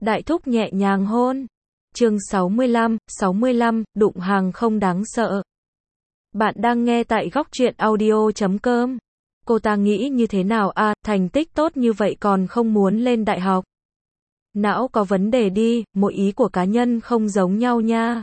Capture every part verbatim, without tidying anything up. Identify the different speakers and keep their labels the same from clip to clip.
Speaker 1: Đại thúc nhẹ nhàng hôn. Chương sáu mươi lăm, sáu mươi lăm, đụng hàng không đáng sợ. Bạn đang nghe tại góc truyện audio chấm com. Cô ta nghĩ như thế nào à, thành tích tốt như vậy còn không muốn lên đại học. Não có vấn đề đi, mỗi ý của cá nhân không giống nhau nha.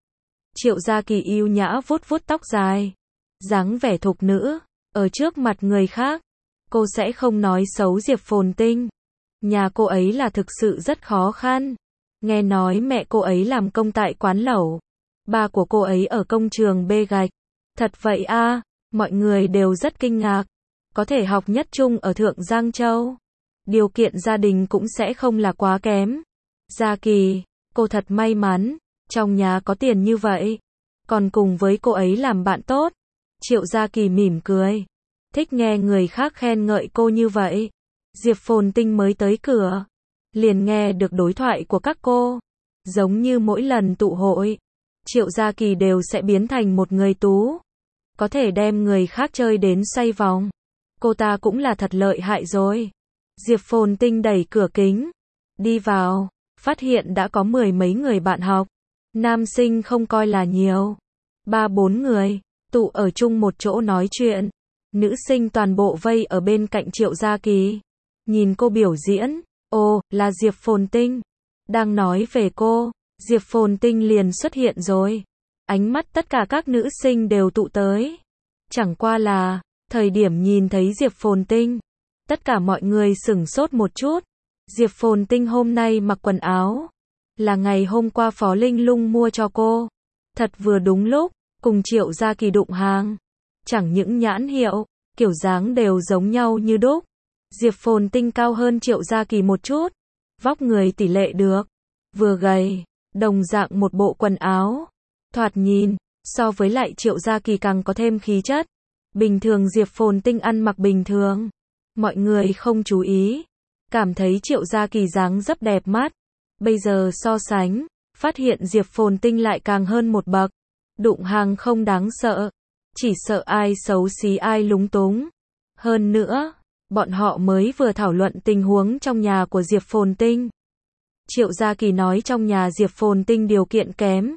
Speaker 1: Triệu Gia Kỳ yêu nhã vuốt vuốt tóc dài. Dáng vẻ thục nữ, ở trước mặt người khác. Cô sẽ không nói xấu Diệp Phồn Tinh. Nhà cô ấy là thực sự rất khó khăn. Nghe nói mẹ cô ấy làm công tại quán lẩu. Ba của cô ấy ở công trường bê gạch. Thật vậy à, mọi người đều rất kinh ngạc. Có thể học nhất trung ở Thượng Giang Châu. Điều kiện gia đình cũng sẽ không là quá kém. Gia Kỳ, cô thật may mắn, trong nhà có tiền như vậy. Còn cùng với cô ấy làm bạn tốt. Triệu Gia Kỳ mỉm cười. Thích nghe người khác khen ngợi cô như vậy. Diệp Phồn Tinh mới tới cửa. Liền nghe được đối thoại của các cô. Giống như mỗi lần tụ hội, Triệu Gia Kỳ đều sẽ biến thành một người tú. Có thể đem người khác chơi đến xoay vòng. Cô ta cũng là thật lợi hại rồi. Diệp Phồn Tinh đẩy cửa kính. Đi vào, phát hiện đã có mười mấy người bạn học. Nam sinh không coi là nhiều. Ba bốn người, tụ ở chung một chỗ nói chuyện. Nữ sinh toàn bộ vây ở bên cạnh Triệu Gia Kỳ. Nhìn cô biểu diễn. Ồ, là Diệp Phồn Tinh. Đang nói về cô, Diệp Phồn Tinh liền xuất hiện rồi. Ánh mắt tất cả các nữ sinh đều tụ tới. Chẳng qua là, thời điểm nhìn thấy Diệp Phồn Tinh, tất cả mọi người sửng sốt một chút. Diệp Phồn Tinh hôm nay mặc quần áo là ngày hôm qua Phó Linh Lung mua cho cô. Thật vừa đúng lúc, cùng Triệu Gia Kỳ đụng hàng. Chẳng những nhãn hiệu, kiểu dáng đều giống nhau như đúc. Diệp Phồn Tinh cao hơn Triệu Gia Kỳ một chút. Vóc người tỷ lệ được. Vừa gầy, đồng dạng một bộ quần áo. Thoạt nhìn, so với lại Triệu Gia Kỳ càng có thêm khí chất. Bình thường Diệp Phồn Tinh ăn mặc bình thường. Mọi người không chú ý. Cảm thấy Triệu Gia Kỳ dáng dấp đẹp mắt. Bây giờ so sánh, phát hiện Diệp Phồn Tinh lại càng hơn một bậc. Đụng hàng không đáng sợ. Chỉ sợ ai xấu xí ai lúng túng. Hơn nữa, bọn họ mới vừa thảo luận tình huống trong nhà của Diệp Phồn Tinh. Triệu Gia Kỳ nói trong nhà Diệp Phồn Tinh điều kiện kém.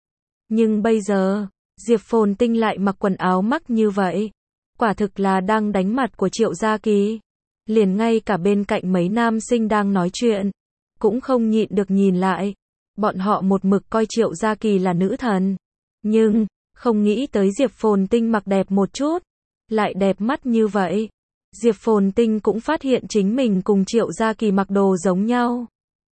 Speaker 1: Nhưng bây giờ, Diệp Phồn Tinh lại mặc quần áo mắc như vậy. Quả thực là đang đánh mặt của Triệu Gia Kỳ. Liền ngay cả bên cạnh mấy nam sinh đang nói chuyện, cũng không nhịn được nhìn lại. Bọn họ một mực coi Triệu Gia Kỳ là nữ thần. Nhưng, không nghĩ tới Diệp Phồn Tinh mặc đẹp một chút. Lại đẹp mắt như vậy. Diệp Phồn Tinh cũng phát hiện chính mình cùng Triệu Gia Kỳ mặc đồ giống nhau.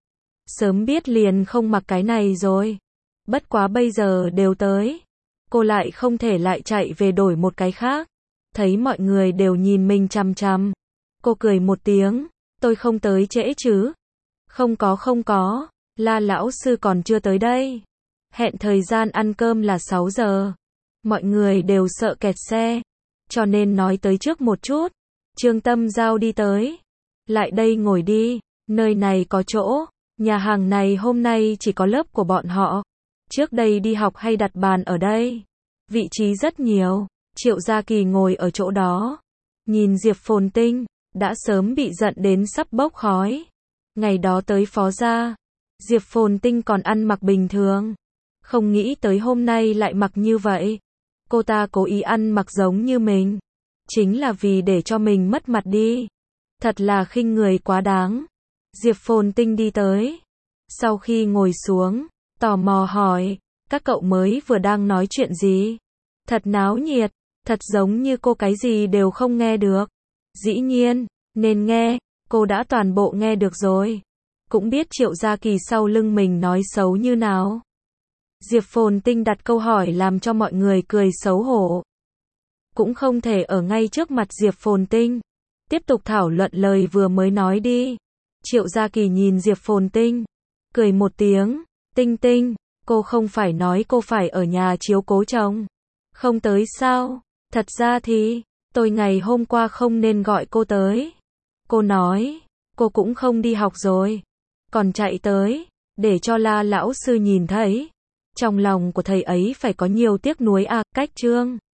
Speaker 1: Sớm biết liền không mặc cái này rồi. Bất quá bây giờ đều tới. Cô lại không thể lại chạy về đổi một cái khác. Thấy mọi người đều nhìn mình chằm chằm. Cô cười một tiếng. Tôi không tới trễ chứ? Không có không có. La lão sư còn chưa tới đây. Hẹn thời gian ăn cơm là sáu giờ. Mọi người đều sợ kẹt xe. Cho nên nói tới trước một chút. Trương Tâm Giao đi tới. Lại đây ngồi đi. Nơi này có chỗ. Nhà hàng này hôm nay chỉ có lớp của bọn họ. Trước đây đi học hay đặt bàn ở đây. Vị trí rất nhiều. Triệu Gia Kỳ ngồi ở chỗ đó. Nhìn Diệp Phồn Tinh. Đã sớm bị giận đến sắp bốc khói. Ngày đó tới Phó Gia. Diệp Phồn Tinh còn ăn mặc bình thường. Không nghĩ tới hôm nay lại mặc như vậy. Cô ta cố ý ăn mặc giống như mình. Chính là vì để cho mình mất mặt đi. Thật là khinh người quá đáng. Diệp Phồn Tinh đi tới. Sau khi ngồi xuống, tò mò hỏi, các cậu mới vừa đang nói chuyện gì? Thật náo nhiệt, thật giống như cô cái gì đều không nghe được. Dĩ nhiên, nên nghe, cô đã toàn bộ nghe được rồi. Cũng biết Triệu Gia Kỳ sau lưng mình nói xấu như nào. Diệp Phồn Tinh đặt câu hỏi làm cho mọi người cười xấu hổ. Cũng không thể ở ngay trước mặt Diệp Phồn Tinh. Tiếp tục thảo luận lời vừa mới nói đi. Triệu Gia Kỳ nhìn Diệp Phồn Tinh. Cười một tiếng. Tinh Tinh, cô không phải nói cô phải ở nhà chiếu cố chồng. Không tới sao? Thật ra thì, tôi ngày hôm qua không nên gọi cô tới. Cô nói, cô cũng không đi học rồi. Còn chạy tới, để cho La lão sư nhìn thấy. Trong lòng của thầy ấy phải có nhiều tiếc nuối à, cách chương.